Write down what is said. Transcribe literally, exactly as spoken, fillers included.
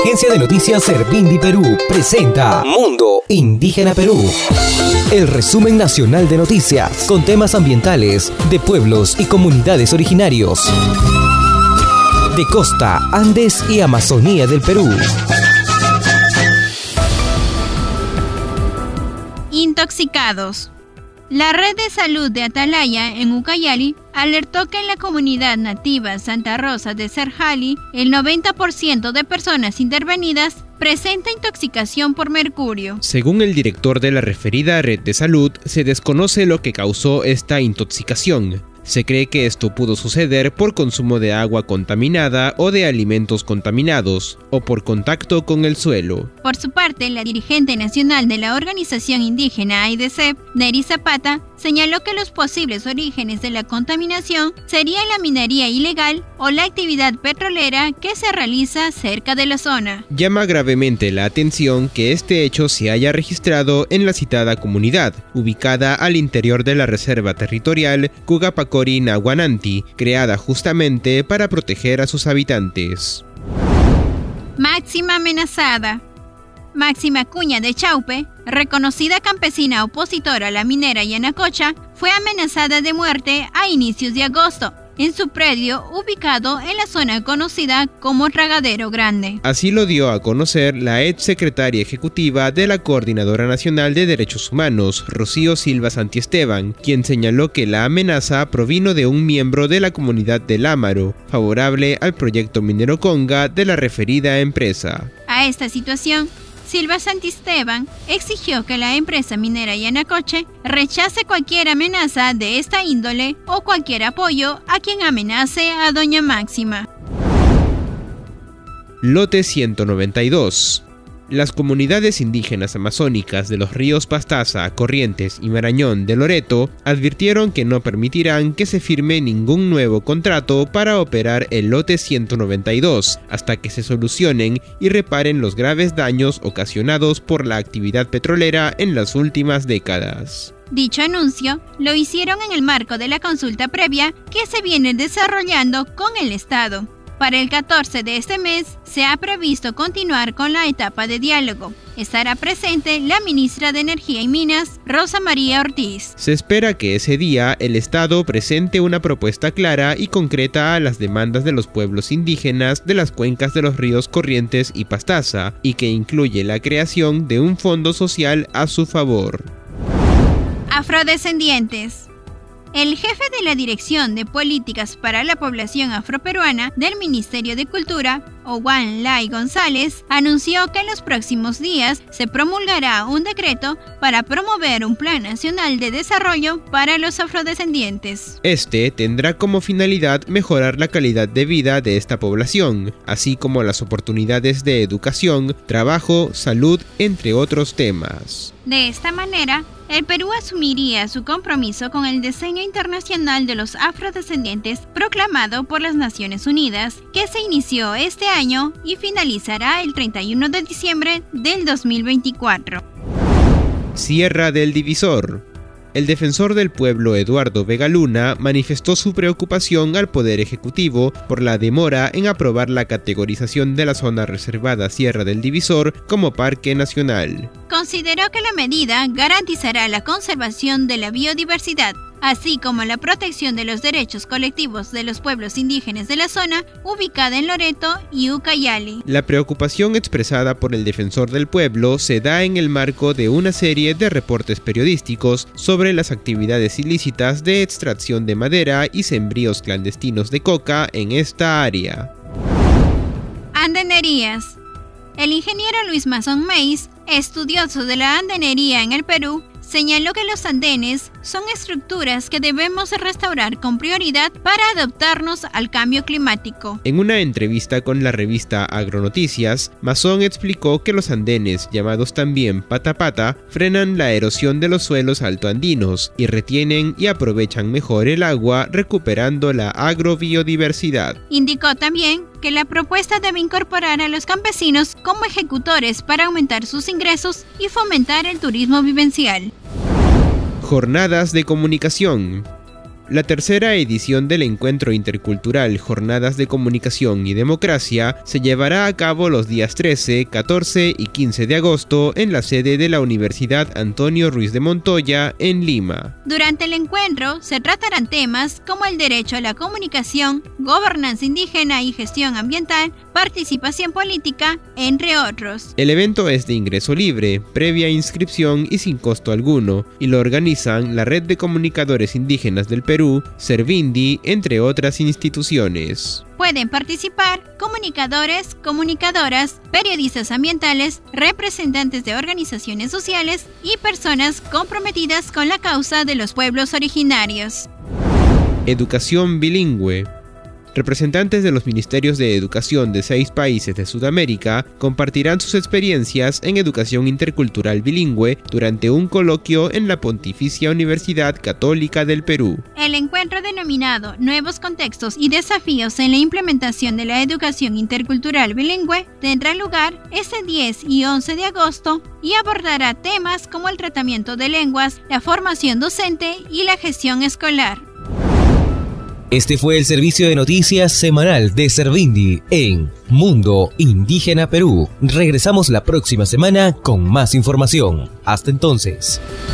Agencia de Noticias Servindi Perú presenta Mundo Indígena Perú. El resumen nacional de noticias con temas ambientales de pueblos y comunidades originarios de costa, Andes y Amazonía del Perú. Intoxicados. La Red de Salud de Atalaya, en Ucayali, alertó que en la comunidad nativa Santa Rosa de Serjali, el noventa por ciento de personas intervenidas presenta intoxicación por mercurio. Según el director de la referida red de salud, se desconoce lo que causó esta intoxicación. Se cree que esto pudo suceder por consumo de agua contaminada o de alimentos contaminados, o por contacto con el suelo. Por su parte, la dirigente nacional de la organización indígena AIDESEP, Neri Zapata, señaló que los posibles orígenes de la contaminación serían la minería ilegal o la actividad petrolera que se realiza cerca de la zona. Llama gravemente la atención que este hecho se haya registrado en la citada comunidad, ubicada al interior de la reserva territorial Cugapacori-Naguananti, creada justamente para proteger a sus habitantes. Máxima amenazada. Máxima Acuña de Chaupe, reconocida campesina opositora a la minera Yanacocha, fue amenazada de muerte a inicios de agosto en su predio ubicado en la zona conocida como Tragadero Grande. Así lo dio a conocer la ex secretaria ejecutiva de la Coordinadora Nacional de Derechos Humanos, Rocío Silva Santiesteban, quien señaló que la amenaza provino de un miembro de la comunidad del Ámaro, favorable al proyecto minero Conga de la referida empresa. A esta situación, Silva Santisteban exigió que la empresa minera Yanacocha rechace cualquier amenaza de esta índole o cualquier apoyo a quien amenace a doña Máxima. Lote ciento noventa y dos. Las comunidades indígenas amazónicas de los ríos Pastaza, Corrientes y Marañón de Loreto advirtieron que no permitirán que se firme ningún nuevo contrato para operar el lote ciento noventa y dos hasta que se solucionen y reparen los graves daños ocasionados por la actividad petrolera en las últimas décadas. Dicho anuncio lo hicieron en el marco de la consulta previa que se viene desarrollando con el Estado. Para el catorce de este mes se ha previsto continuar con la etapa de diálogo. Estará presente la ministra de Energía y Minas, Rosa María Ortiz. Se espera que ese día el Estado presente una propuesta clara y concreta a las demandas de los pueblos indígenas de las cuencas de los ríos Corrientes y Pastaza y que incluye la creación de un fondo social a su favor. Afrodescendientes. El jefe de la Dirección de Políticas para la Población Afroperuana del Ministerio de Cultura, Owan Lai González, anunció que en los próximos días se promulgará un decreto para promover un Plan Nacional de Desarrollo para los afrodescendientes. Este tendrá como finalidad mejorar la calidad de vida de esta población, así como las oportunidades de educación, trabajo, salud, entre otros temas. De esta manera, el Perú asumiría su compromiso con el Diseño Internacional de los Afrodescendientes proclamado por las Naciones Unidas, que se inició este año y finalizará el treinta y uno de diciembre del dos mil veinticuatro. Sierra del Divisor. El defensor del pueblo Eduardo Vega Luna manifestó su preocupación al Poder Ejecutivo por la demora en aprobar la categorización de la zona reservada Sierra del Divisor como parque nacional. Consideró que la medida garantizará la conservación de la biodiversidad, así como la protección de los derechos colectivos de los pueblos indígenas de la zona ubicada en Loreto y Ucayali. La preocupación expresada por el defensor del pueblo se da en el marco de una serie de reportes periodísticos sobre las actividades ilícitas de extracción de madera y sembríos clandestinos de coca en esta área. Andenerías. El ingeniero Luis Mazón Meis, estudioso de la andenería en el Perú, señaló que los andenes son estructuras que debemos restaurar con prioridad para adaptarnos al cambio climático. En una entrevista con la revista Agronoticias, Mazón explicó que los andenes, llamados también pata pata, frenan la erosión de los suelos altoandinos y retienen y aprovechan mejor el agua, recuperando la agrobiodiversidad. Indicó también que la propuesta debe incorporar a los campesinos como ejecutores para aumentar sus ingresos y fomentar el turismo vivencial. Jornadas de comunicación. La tercera edición del Encuentro Intercultural Jornadas de Comunicación y Democracia se llevará a cabo los días trece, catorce y quince de agosto en la sede de la Universidad Antonio Ruiz de Montoya en Lima. Durante el encuentro se tratarán temas como el derecho a la comunicación, gobernanza indígena y gestión ambiental, participación política, entre otros. El evento es de ingreso libre, previa inscripción y sin costo alguno, y lo organizan la Red de Comunicadores Indígenas del Perú, Servindi, entre otras instituciones. Pueden participar comunicadores, comunicadoras, periodistas ambientales, representantes de organizaciones sociales y personas comprometidas con la causa de los pueblos originarios. Educación bilingüe. Representantes de los ministerios de educación de seis países de Sudamérica compartirán sus experiencias en educación intercultural bilingüe durante un coloquio en la Pontificia Universidad Católica del Perú. El encuentro denominado Nuevos Contextos y Desafíos en la Implementación de la Educación Intercultural Bilingüe tendrá lugar ese diez y once de agosto y abordará temas como el tratamiento de lenguas, la formación docente y la gestión escolar. Este fue el servicio de noticias semanal de Servindi en Mundo Indígena Perú. Regresamos la próxima semana con más información. Hasta entonces.